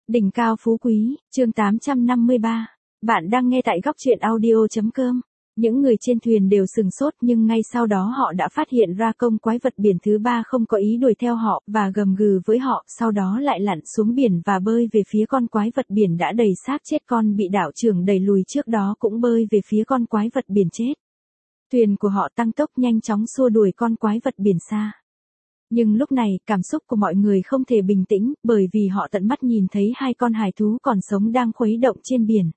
Đỉnh cao phú quý, chương 853. Bạn đang nghe tại góc truyện audio.com. Những người trên thuyền đều sừng sốt nhưng ngay sau đó họ đã phát hiện ra con quái vật biển thứ ba không có ý đuổi theo họ và gầm gừ với họ, sau đó lại lặn xuống biển và bơi về phía con quái vật biển đã đầy xác chết. Con bị đạo trưởng đẩy lùi trước đó cũng bơi về phía con quái vật biển chết. Thuyền của họ tăng tốc nhanh chóng xua đuổi con quái vật biển xa. Nhưng lúc này, cảm xúc của mọi người không thể bình tĩnh, bởi vì họ tận mắt nhìn thấy hai con hải thú còn sống đang khuấy động trên biển.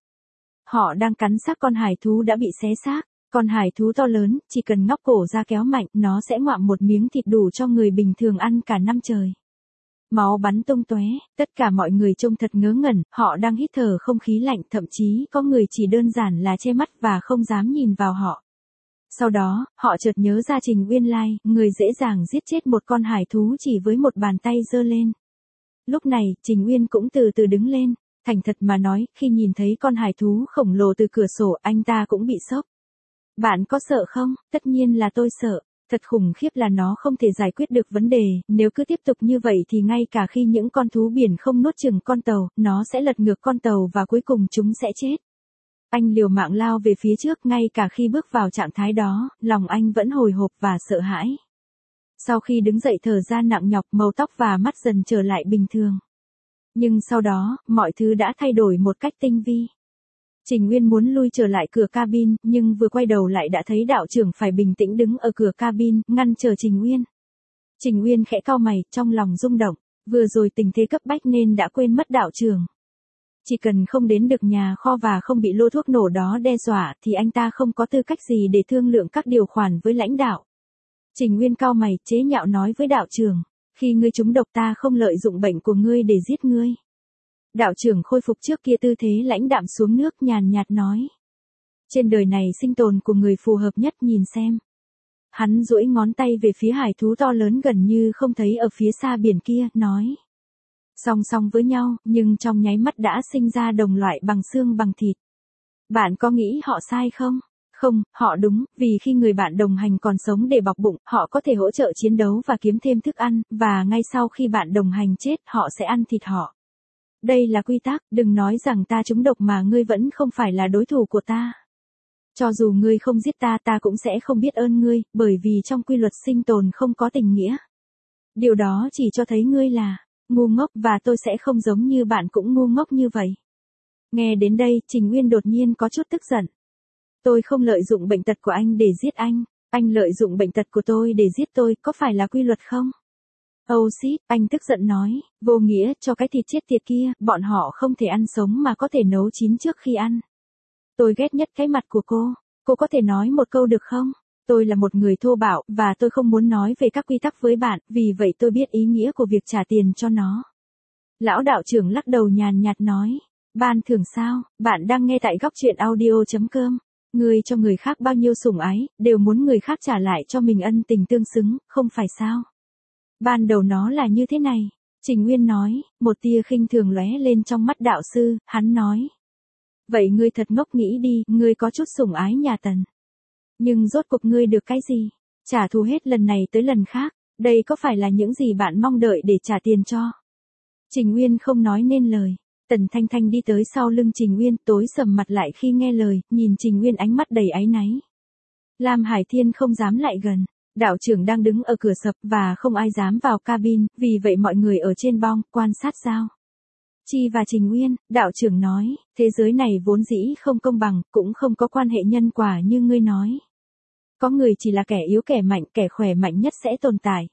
Họ đang cắn xác con hải thú đã bị xé xác. Con hải thú to lớn, chỉ cần ngóc cổ ra kéo mạnh, nó sẽ ngoạm một miếng thịt đủ cho người bình thường ăn cả năm trời. Máu bắn tung tóe, tất cả mọi người trông thật ngớ ngẩn, họ đang hít thở không khí lạnh, thậm chí có người chỉ đơn giản là che mắt và không dám nhìn vào họ. Sau đó, họ chợt nhớ ra Trình Uyên Lai, người dễ dàng giết chết một con hải thú chỉ với một bàn tay giơ lên. Lúc này, Trình Uyên cũng từ từ đứng lên, thành thật mà nói, khi nhìn thấy con hải thú khổng lồ từ cửa sổ, anh ta cũng bị sốc. Bạn có sợ không? Tất nhiên là tôi sợ. Thật khủng khiếp là nó không thể giải quyết được vấn đề, nếu cứ tiếp tục như vậy thì ngay cả khi những con thú biển không nuốt chửng con tàu, nó sẽ lật ngược con tàu và cuối cùng chúng sẽ chết. Anh liều mạng lao về phía trước, ngay cả khi bước vào trạng thái đó, lòng anh vẫn hồi hộp và sợ hãi. Sau khi đứng dậy thở ra nặng nhọc, màu tóc và mắt dần trở lại bình thường. Nhưng sau đó, mọi thứ đã thay đổi một cách tinh vi. Trình Uyên muốn lui trở lại cửa cabin, nhưng vừa quay đầu lại đã thấy đạo trưởng phải bình tĩnh đứng ở cửa cabin, ngăn chờ Trình Uyên. Trình Uyên khẽ cau mày, trong lòng rung động, vừa rồi tình thế cấp bách nên đã quên mất đạo trưởng. Chỉ cần không đến được nhà kho và không bị lô thuốc nổ đó đe dọa thì anh ta không có tư cách gì để thương lượng các điều khoản với lãnh đạo. Trình Uyên cau mày, chế nhạo nói với đạo trưởng, khi ngươi trúng độc ta không lợi dụng bệnh của ngươi để giết ngươi. Đạo trưởng khôi phục trước kia tư thế lãnh đạm xuống nước, nhàn nhạt nói. Trên đời này sinh tồn của người phù hợp nhất, nhìn xem. Hắn duỗi ngón tay về phía hải thú to lớn gần như không thấy ở phía xa biển kia, nói. Song song với nhau, nhưng trong nháy mắt đã sinh ra đồng loại bằng xương bằng thịt. Bạn có nghĩ họ sai không? Không, họ đúng, vì khi người bạn đồng hành còn sống để bọc bụng, họ có thể hỗ trợ chiến đấu và kiếm thêm thức ăn, và ngay sau khi bạn đồng hành chết, họ sẽ ăn thịt họ. Đây là quy tắc, đừng nói rằng ta trúng độc mà ngươi vẫn không phải là đối thủ của ta. Cho dù ngươi không giết ta, ta cũng sẽ không biết ơn ngươi, bởi vì trong quy luật sinh tồn không có tình nghĩa. Điều đó chỉ cho thấy ngươi là ngu ngốc, và tôi sẽ không giống như bạn cũng ngu ngốc như vậy. Nghe đến đây, Trình Uyên đột nhiên có chút tức giận. Tôi không lợi dụng bệnh tật của anh để giết anh lợi dụng bệnh tật của tôi để giết tôi, có phải là quy luật không? Oh shit, anh tức giận nói, vô nghĩa, cho cái thịt chết tiệt kia, bọn họ không thể ăn sống mà có thể nấu chín trước khi ăn. Tôi ghét nhất cái mặt của cô có thể nói một câu được không? Tôi là một người thô bạo, và tôi không muốn nói về các quy tắc với bạn, vì vậy tôi biết ý nghĩa của việc trả tiền cho nó. Lão đạo trưởng lắc đầu nhàn nhạt nói, ban thưởng sao, bạn đang nghe tại góc truyện audio.com. Người cho người khác bao nhiêu sủng ái, đều muốn người khác trả lại cho mình ân tình tương xứng, không phải sao? Ban đầu nó là như thế này, Trình Uyên nói, một tia khinh thường lóe lên trong mắt đạo sư, hắn nói. Vậy ngươi thật ngốc, nghĩ đi, ngươi có chút sủng ái nhà Tần. Nhưng rốt cuộc ngươi được cái gì? Trả thù hết lần này tới lần khác, đây có phải là những gì bạn mong đợi để trả tiền cho? Trình Uyên không nói nên lời. Tần Thanh Thanh đi tới sau lưng Trình Uyên, tối sầm mặt lại khi nghe lời, nhìn Trình Uyên ánh mắt đầy áy náy. Lam Hải Thiên không dám lại gần. Đạo trưởng đang đứng ở cửa sập và không ai dám vào cabin, vì vậy mọi người ở trên bong, quan sát Giao Chi và Trình Uyên. Đạo trưởng nói, thế giới này vốn dĩ không công bằng, cũng không có quan hệ nhân quả như ngươi nói. Có người chỉ là kẻ yếu kẻ mạnh, kẻ khỏe mạnh nhất sẽ tồn tại.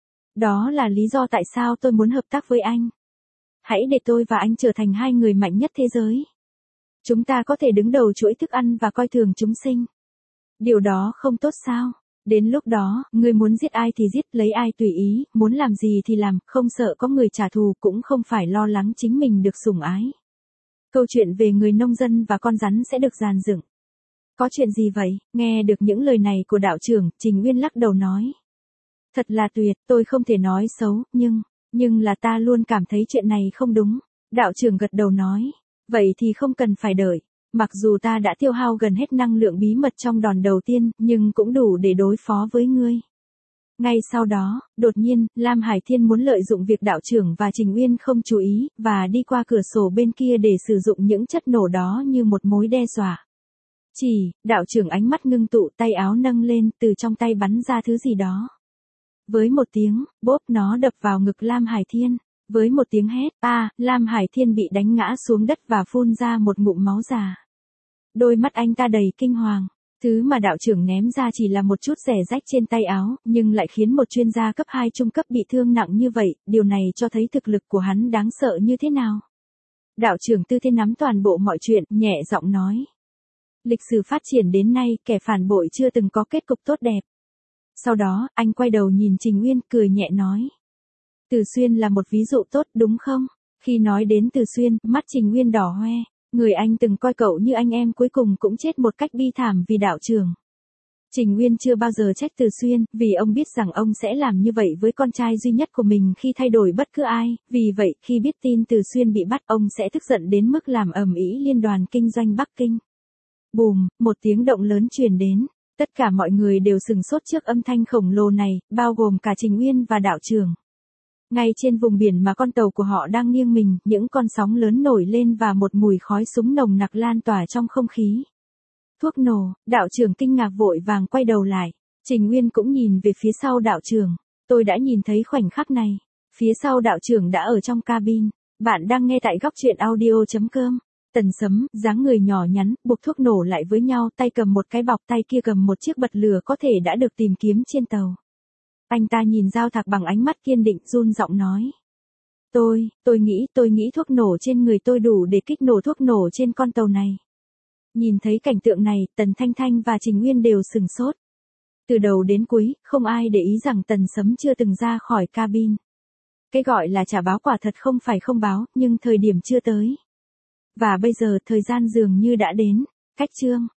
Đó là lý do tại sao tôi muốn hợp tác với anh. Hãy để tôi và anh trở thành hai người mạnh nhất thế giới. Chúng ta có thể đứng đầu chuỗi thức ăn và coi thường chúng sinh. Điều đó không tốt sao? Đến lúc đó, ngươi muốn giết ai thì giết, lấy ai tùy ý, muốn làm gì thì làm, không sợ có người trả thù, cũng không phải lo lắng chính mình được sủng ái. Câu chuyện về người nông dân và con rắn sẽ được dàn dựng. Có chuyện gì vậy? Nghe được những lời này của đạo trưởng, Trình Uyên lắc đầu nói. Thật là tuyệt, tôi không thể nói xấu, nhưng là ta luôn cảm thấy chuyện này không đúng. Đạo trưởng gật đầu nói. Vậy thì không cần phải đợi. Mặc dù ta đã tiêu hao gần hết năng lượng bí mật trong đòn đầu tiên, nhưng cũng đủ để đối phó với ngươi. Ngay sau đó, đột nhiên, Lam Hải Thiên muốn lợi dụng việc đạo trưởng và Trình Uyên không chú ý, và đi qua cửa sổ bên kia để sử dụng những chất nổ đó như một mối đe dọa. Đạo trưởng ánh mắt ngưng tụ, tay áo nâng lên, từ trong tay bắn ra thứ gì đó. Với một tiếng, bốp, nó đập vào ngực Lam Hải Thiên. Với một tiếng hét, Lam Hải Thiên bị đánh ngã xuống đất và phun ra một ngụm máu già. Đôi mắt anh ta đầy kinh hoàng. Thứ mà đạo trưởng ném ra chỉ là một chút rẻ rách trên tay áo, nhưng lại khiến một chuyên gia cấp 2 trung cấp bị thương nặng như vậy, điều này cho thấy thực lực của hắn đáng sợ như thế nào. Đạo trưởng Tư Thiên nắm toàn bộ mọi chuyện, nhẹ giọng nói. Lịch sử phát triển đến nay, kẻ phản bội chưa từng có kết cục tốt đẹp. Sau đó, anh quay đầu nhìn Trình Uyên, cười nhẹ nói. Từ Xuyên là một ví dụ tốt, đúng không? Khi nói đến Từ Xuyên, mắt Trình Uyên đỏ hoe. Người anh từng coi cậu như anh em cuối cùng cũng chết một cách bi thảm vì đạo trưởng. Trình Uyên chưa bao giờ trách Từ Xuyên, vì ông biết rằng ông sẽ làm như vậy với con trai duy nhất của mình khi thay đổi bất cứ ai, vì vậy, khi biết tin Từ Xuyên bị bắt, ông sẽ tức giận đến mức làm ầm ĩ liên đoàn kinh doanh Bắc Kinh. Bùm, một tiếng động lớn truyền đến. Tất cả mọi người đều sừng sốt trước âm thanh khổng lồ này, bao gồm cả Trình Uyên và đạo trưởng. Ngay trên vùng biển mà con tàu của họ đang nghiêng mình, những con sóng lớn nổi lên và một mùi khói súng nồng nặc lan tỏa trong không khí. Thuốc nổ, đạo trưởng kinh ngạc vội vàng quay đầu lại. Trình Uyên cũng nhìn về phía sau đạo trưởng. Tôi đã nhìn thấy khoảnh khắc này. Phía sau đạo trưởng đã ở trong cabin. Bạn đang nghe tại góc truyện audio.com. Tần Sấm, dáng người nhỏ nhắn, buộc thuốc nổ lại với nhau, tay cầm một cái bọc, tay kia cầm một chiếc bật lửa có thể đã được tìm kiếm trên tàu. Anh ta nhìn Giao Thạc bằng ánh mắt kiên định, run giọng nói. Tôi nghĩ thuốc nổ trên người tôi đủ để kích nổ thuốc nổ trên con tàu này. Nhìn thấy cảnh tượng này, Tần Thanh Thanh và Trình Uyên đều sừng sốt. Từ đầu đến cuối, không ai để ý rằng Tần Sấm chưa từng ra khỏi cabin. Cái gọi là trả báo quả thật không phải không báo, nhưng thời điểm chưa tới. Và bây giờ thời gian dường như đã đến. Cách chương